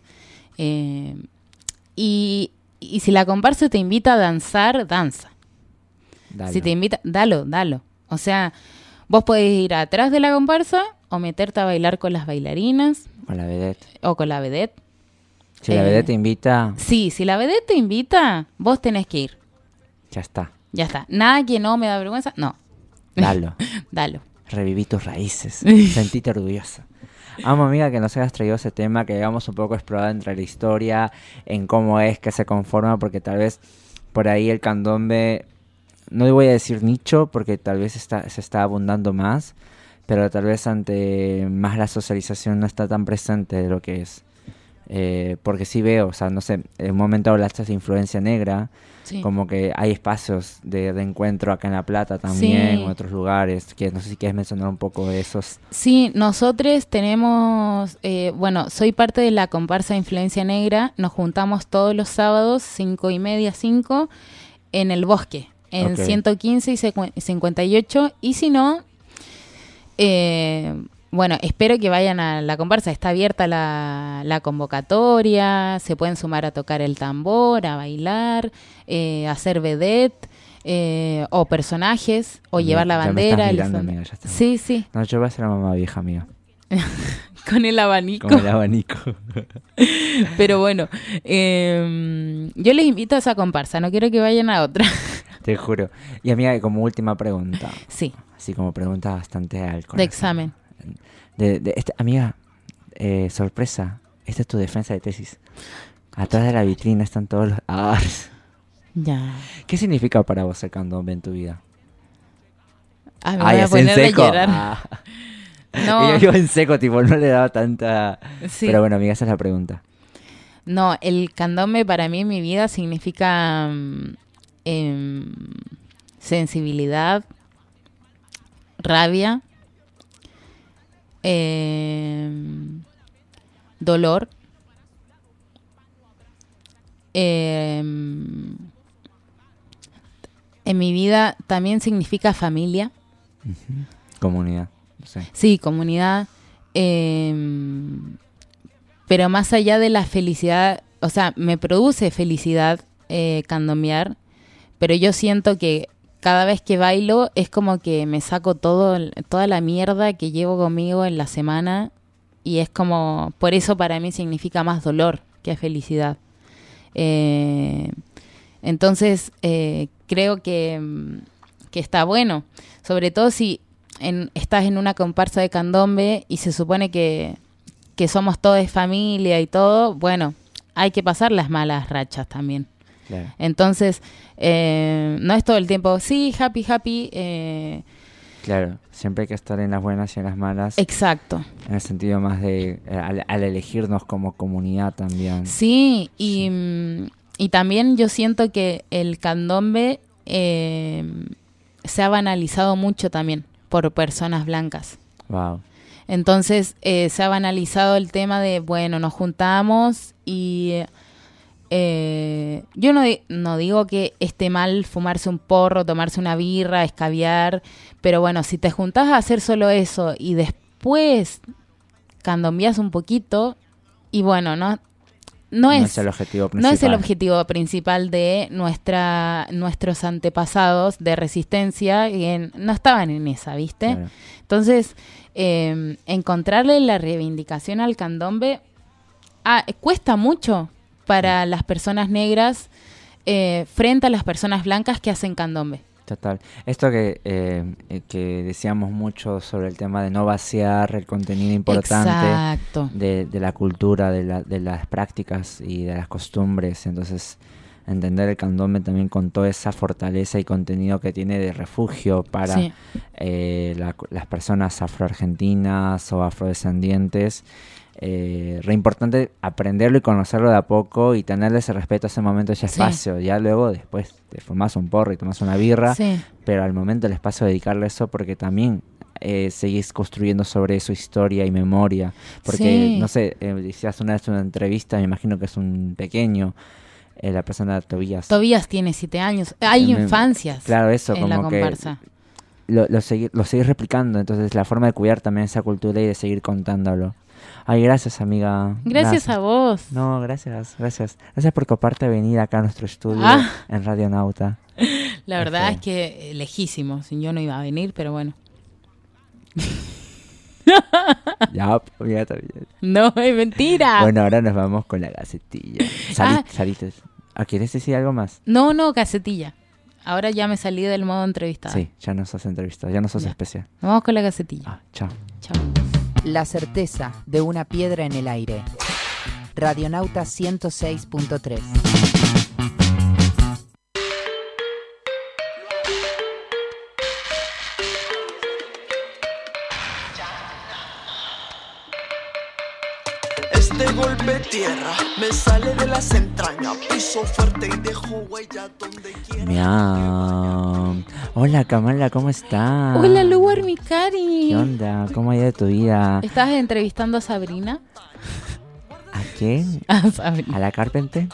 Y si la comparsa te invita a danzar, danza. Dalo. Si te invita, dalo. O sea, vos podés ir atrás de la comparsa o meterte a bailar con las bailarinas Con la vedette. o con la vedette. Si la vedette te invita, Sí, si la vedette te invita, vos tenés que ir. ya está. Ya está. Nada que no me da vergüenza. No. Dalo. Dalo. Reviví tus raíces. Sentite orgullosa. Amo, amiga, que nos hayas traído ese tema, que hayamos un poco explorado entre la historia, en cómo es que se conforma, porque tal vez por ahí el candombe, no voy a decir nicho, porque tal vez se está abundando más, pero tal vez ante más la socialización no está tan presente de lo que es. Porque sí veo, o sea, no sé, en un momento hablaste de influencia negra, Sí. como que hay espacios de encuentro acá en La Plata también, Sí. en otros lugares, que no sé si quieres mencionar un poco de esos. Sí, nosotros tenemos, bueno, soy parte de la comparsa Influencia Negra, nos juntamos todos los sábados, 5:30, 5, en el bosque, en Ok. 115 y 58, y si no, bueno, espero que vayan a la comparsa, está abierta la convocatoria, se pueden sumar a tocar el tambor, a bailar, a hacer vedette, o personajes, o Ya- llevar la ya me bandera. estás el mirando, fondo. amiga, ya está. Sí, sí, No, yo voy a ser la mamá vieja, amiga. con el abanico. Con el abanico. Pero bueno, yo les invito a esa comparsa, no quiero que vayan a otra. Te juro. Y amiga, y como última pregunta, Sí, así como pregunta bastante al corazón. de examen. Amiga, sorpresa, esta es tu defensa de tesis. Atrás de la vitrina están todos los... Ah, Ya. ¿qué significa para vos el candombe en tu vida? Ah, me voy a así en poner a seco. llorar. Ah. No. Y yo en seco, tipo, no le daba tanta... Sí. Pero bueno, amiga, esa es la pregunta. No, el candombe para mí en mi vida significa sensibilidad, rabia, dolor, en mi vida también significa familia, Comunidad, no sé. sí, comunidad, pero más allá de la felicidad, o sea, me produce felicidad candombear, pero yo siento que cada vez que bailo es como que me saco toda la mierda que llevo conmigo en la semana y es como, por eso para mí significa más dolor que felicidad. Entonces, creo que está bueno, sobre todo si estás en una comparsa de candombe y se supone que somos todos familia y todo, bueno, hay que pasar las malas rachas también. Claro. Entonces, no es todo el tiempo, sí, happy, happy. Claro, siempre hay que estar en las buenas y en las malas. Exacto. En el sentido más de al elegirnos como comunidad también. Sí, y también yo siento que el candombe se ha banalizado mucho también por personas blancas. Wow. Entonces se ha banalizado el tema de, bueno, nos juntamos y yo no digo que esté mal fumarse un porro, tomarse una birra, escabiar, pero bueno, si te juntás a hacer solo eso y después candombeás un poquito, y bueno, no es el objetivo principal. No es el objetivo principal de nuestros antepasados de resistencia, y no estaban en esa, ¿viste? Claro. Entonces, encontrarle la reivindicación al candombe cuesta mucho para las personas negras frente a las personas blancas que hacen candombe. Total. Esto que decíamos mucho sobre el tema de no vaciar el contenido importante Exacto. de la cultura, de las prácticas y de las costumbres. Entonces, entender el candombe también con toda esa fortaleza y contenido que tiene de refugio para Sí. Las personas afroargentinas o afrodescendientes. Re importante aprenderlo y conocerlo de a poco y tenerle ese respeto a ese momento, ese Sí. espacio. Ya luego después te fumás un porro y tomás una birra, Sí. pero al momento el espacio dedicarle eso porque también seguís construyendo sobre eso historia y memoria. Porque, Sí. no sé, decías una vez en una entrevista, me imagino que es un pequeño, la persona Tobías. Tobías tiene 7 años. Hay Me- infancias Claro, eso, en la como que comparsa. lo seguís replicando. Entonces la forma de cuidar también esa cultura y de seguir contándolo. Ay, gracias, amiga. Gracias a vos. No, gracias. Gracias por coparte a venir acá a nuestro estudio Ah. en Radio Nauta. La verdad Ok. es que lejísimo. Yo no iba a venir, pero bueno. Ya, amiga, está bien. No, es mentira. Bueno, ahora nos vamos con la gacetilla. Ah. Saliste. ¿Quieres decir algo más? No, gacetilla. Ahora ya me salí del modo entrevistada. Sí, ya no sos entrevistado, ya no sos Ya. especial. Nos vamos con la gacetilla. Chao. Chao. La certeza de una piedra en el aire. Radionauta 106.3. Este golpe tierra me sale de las entrañas, piso fuerte y dejo huella donde quiera. Miau. Hola, Kamala, ¿cómo estás? Hola, Lugar Mikari. ¿Qué onda? ¿Cómo ha ido tu vida? ¿Estás entrevistando a Sabrina? ¿A quién? A Sabrina. ¿A la Carpenter?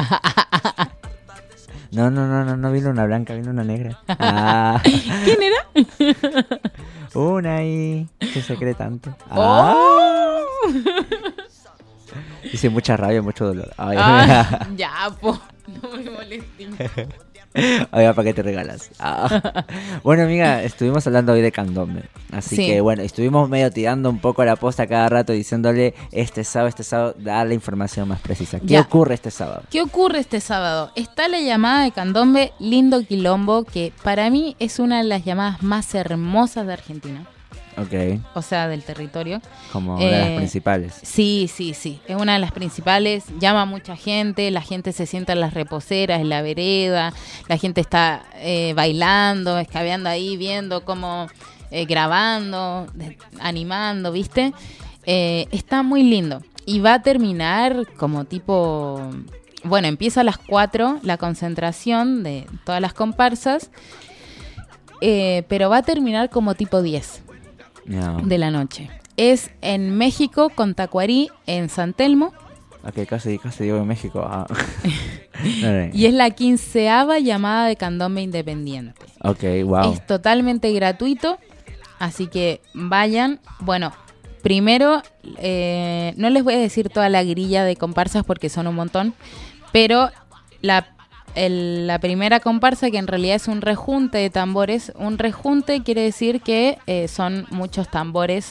No vino una blanca, vino una negra. Ah, ¿Quién era? una ahí que se cree tanto. ¡Oh! Hice mucha rabia, mucho dolor. Ay, Ah, ya, po. No me molestes. Oiga, ¿para qué te regalas? Ah. Bueno, amiga, estuvimos hablando hoy de candombe. Así Sí. que, bueno, estuvimos medio tirando un poco la posta cada rato diciéndole este sábado, da la información más precisa. ¿Qué Ya. ocurre este sábado? ¿Qué ocurre este sábado? Está la llamada de candombe Lindo Quilombo, que para mí es una de las llamadas más hermosas de Argentina. Ok, O sea, del territorio. como una de las Eh, principales. Sí. Es una de las principales. Llama a mucha gente. La gente se sienta en las reposeras, en la vereda. La gente está bailando, escabeando ahí, viendo cómo grabando, animando, ¿viste? Está muy lindo. Y va a terminar como tipo... Bueno, empieza a las 4 la concentración de todas las comparsas. Pero va a terminar como tipo 10 No. de la noche. Es en México, con Tacuarí, en San Telmo, Ok, casi digo en México. Ah. No. y es la 15ª llamada de candombe independiente. Ok, wow. Es totalmente gratuito, así que vayan. Bueno, primero, no les voy a decir toda la grilla de comparsas porque son un montón, pero la primera comparsa, que en realidad es un rejunte de tambores. Un rejunte quiere decir que son muchos tambores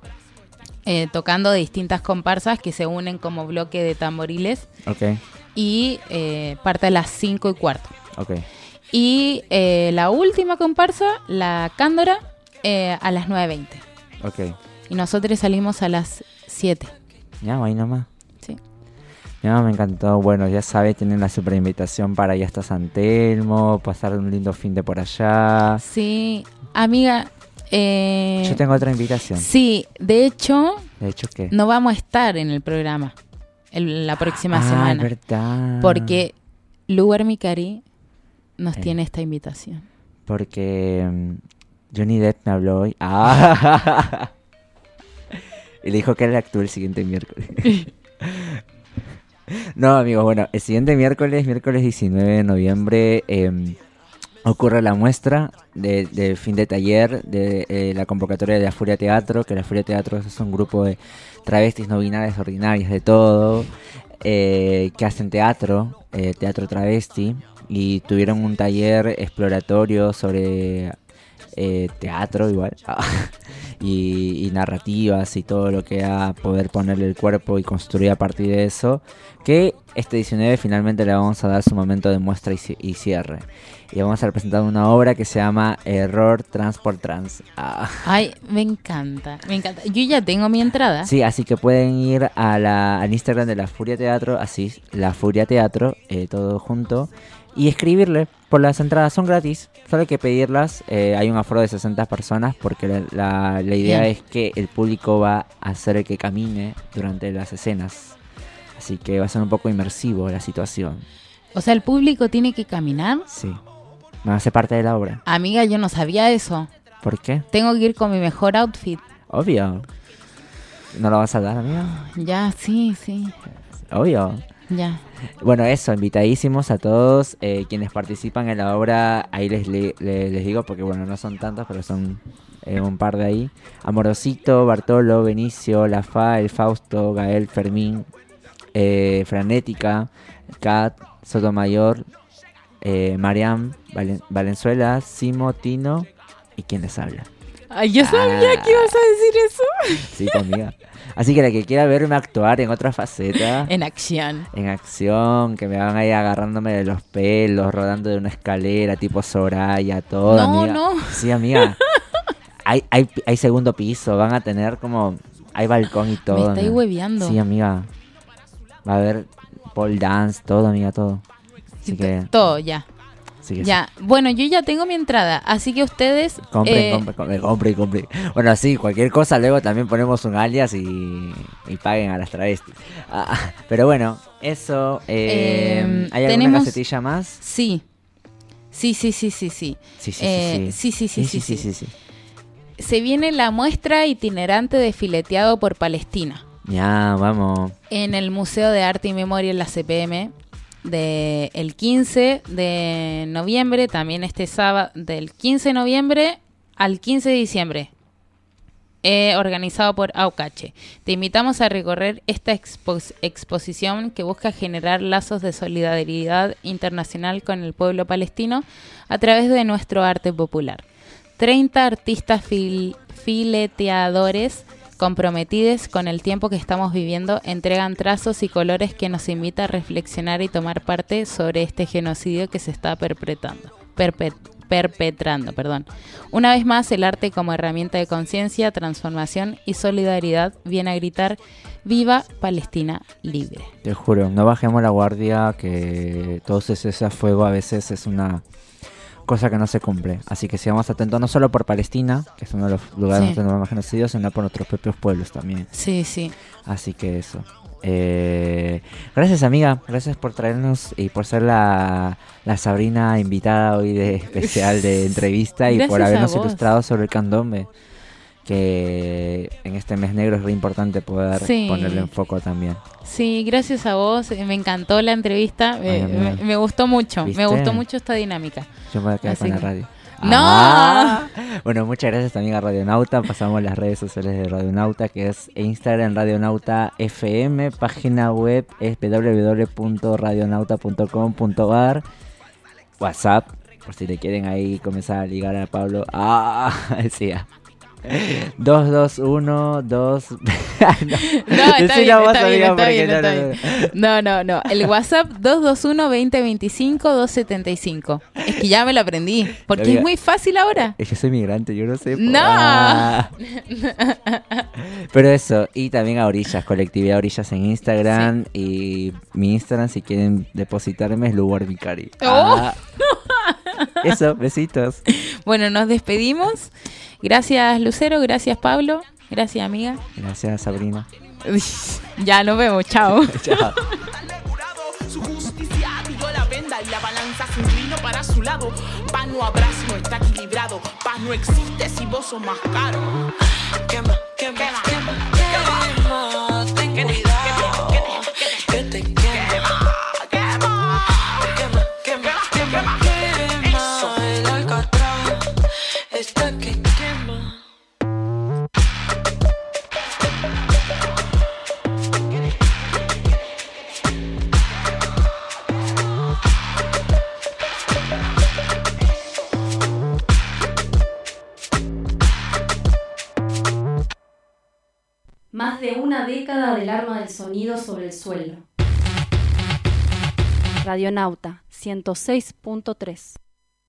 tocando de distintas comparsas que se unen como bloque de tamboriles, Ok, y parte a las 5:15. ok. Y la última comparsa, la cándora, a las 9:20. Ok. Y nosotros salimos a las 7. Ya, ahí nomás. Sí. Ya, me encantó. Bueno, ya sabes, tienen la super invitación para ir hasta San Telmo, pasar un lindo fin de por allá. Sí, amiga. Yo tengo otra invitación. Sí, de hecho, De hecho, ¿qué? no vamos a estar en el programa la próxima semana. Es verdad. Porque Lugar Mikari nos Eh. tiene esta invitación. Porque Johnny Depp me habló hoy. Ah. Y le dijo que él actúe el siguiente miércoles. No, amigos, bueno, el siguiente miércoles 19 de noviembre, ocurre la muestra de fin de taller de la convocatoria de la Furia Teatro, que la Furia Teatro es un grupo de travestis no binarias ordinarias de todo, que hacen teatro travesti, y tuvieron un taller exploratorio sobre teatro igual, y narrativas y todo lo que a poder ponerle el cuerpo y construir a partir de eso, que este 19 finalmente le vamos a dar su momento de muestra y cierre. Y vamos a representar una obra que se llama Error Transport Trans. Ay, me encanta. Yo ya tengo mi entrada. Sí, así que pueden ir al Instagram de La Furia Teatro, así, La Furia Teatro, todo junto, y escribirle por las entradas. Son gratis, solo hay que pedirlas. Hay un aforo de 60 personas porque la idea Bien. es que el público va a ser el que camine durante las escenas. Así que va a ser un poco inmersivo la situación. O sea, el público tiene que caminar. Sí, va a ser parte de la obra. Amiga, yo no sabía eso. ¿Por qué? Tengo que ir con mi mejor outfit. Obvio. ¿No lo vas a dar, amiga? Ya, sí. Obvio. Ya. Bueno, eso, invitadísimos a todos quienes participan en la obra. Ahí les digo porque, bueno, no son tantos, pero son un par de ahí. Amorosito, Bartolo, Benicio, Lafa, El Fausto, Gael, Fermín, Franética, Kat, Sotomayor, Mariam, Valenzuela, Simo, Tino y quien les habla. Ay, yo sabía que ibas a decir eso. Sí, conmigo. Así que la que quiera verme actuar en otra faceta, En acción. en acción, que me van ahí agarrándome de los pelos, rodando de una escalera tipo Soraya, todo, No, amiga. no. Sí, amiga. Hay segundo piso, van a tener como... Hay balcón y todo. Me estáis amiga. hueveando. Sí, amiga. Va a haber pole dance, todo, amiga, todo. Así que... Todo, ya. así que Ya. Bueno, yo ya tengo mi entrada, así que ustedes... Compren. Bueno, sí, cualquier cosa, luego también ponemos un alias y paguen a las travestis. Pero bueno, eso. ¿Hay alguna tenemos- casetilla más? Sí. Sí. Sí. Se viene la muestra itinerante de Fileteado por Palestina Ya, vamos. en el Museo de Arte y Memoria en la CPM del 15 de noviembre, también este sábado, del 15 de noviembre al 15 de diciembre, organizado por Aucache. Te invitamos a recorrer esta exposición que busca generar lazos de solidaridad internacional con el pueblo palestino a través de nuestro arte popular. 30 artistas fileteadores comprometidos con el tiempo que estamos viviendo entregan trazos y colores que nos invita a reflexionar y tomar parte sobre este genocidio que se está perpetrando. Una vez más, el arte como herramienta de conciencia, transformación y solidaridad viene a gritar ¡Viva Palestina libre! Te juro, no bajemos la guardia, que todo ese cese a fuego a veces es una cosa que no se cumple. Así que sigamos atentos no solo por Palestina, que es uno de los lugares donde más genocidios, sino por nuestros propios pueblos también. Sí. Así que eso. Gracias, amiga. Gracias por traernos y por ser la Sabrina invitada hoy de especial de entrevista y Gracias por a habernos vos. ilustrado sobre el candombe, que en este mes negro es re importante poder Sí. ponerle en foco también. Sí, gracias a vos. Me encantó la entrevista. Ay, amiga. Me gustó mucho. ¿Viste? Me gustó mucho esta dinámica. Yo me voy a quedar Así con la que- radio. ¡No! Bueno, muchas gracias también a Radionauta. Pasamos las redes sociales de Radionauta, que es Instagram Radionauta FM, página web es www.radionauta.com.ar, WhatsApp, por si le quieren ahí comenzar a ligar a Pablo. Decía 221-2... No, está bien. No. El WhatsApp 221-2025-275. Es que ya me lo aprendí. Porque Amiga, es muy fácil ahora. Es que soy migrante, yo no sé. No. Pero eso, y también a Orillas, Colectividad Orillas en Instagram. Y mi Instagram, si quieren depositarme, es Lugar Vicari. Oh. Eso, besitos. Bueno, nos despedimos. Gracias, Lucero. Gracias, Pablo. Gracias, amiga. Gracias, Sabrina. Ya nos vemos. Chao. Chao. Su justicia tiró la venda y la balanza se inclinó para su lado. Paz no habrá si no está equilibrado. Paz no existe si vos sos más caro. Quema. Más de una década del arma del sonido sobre el suelo. Radionauta 106.3.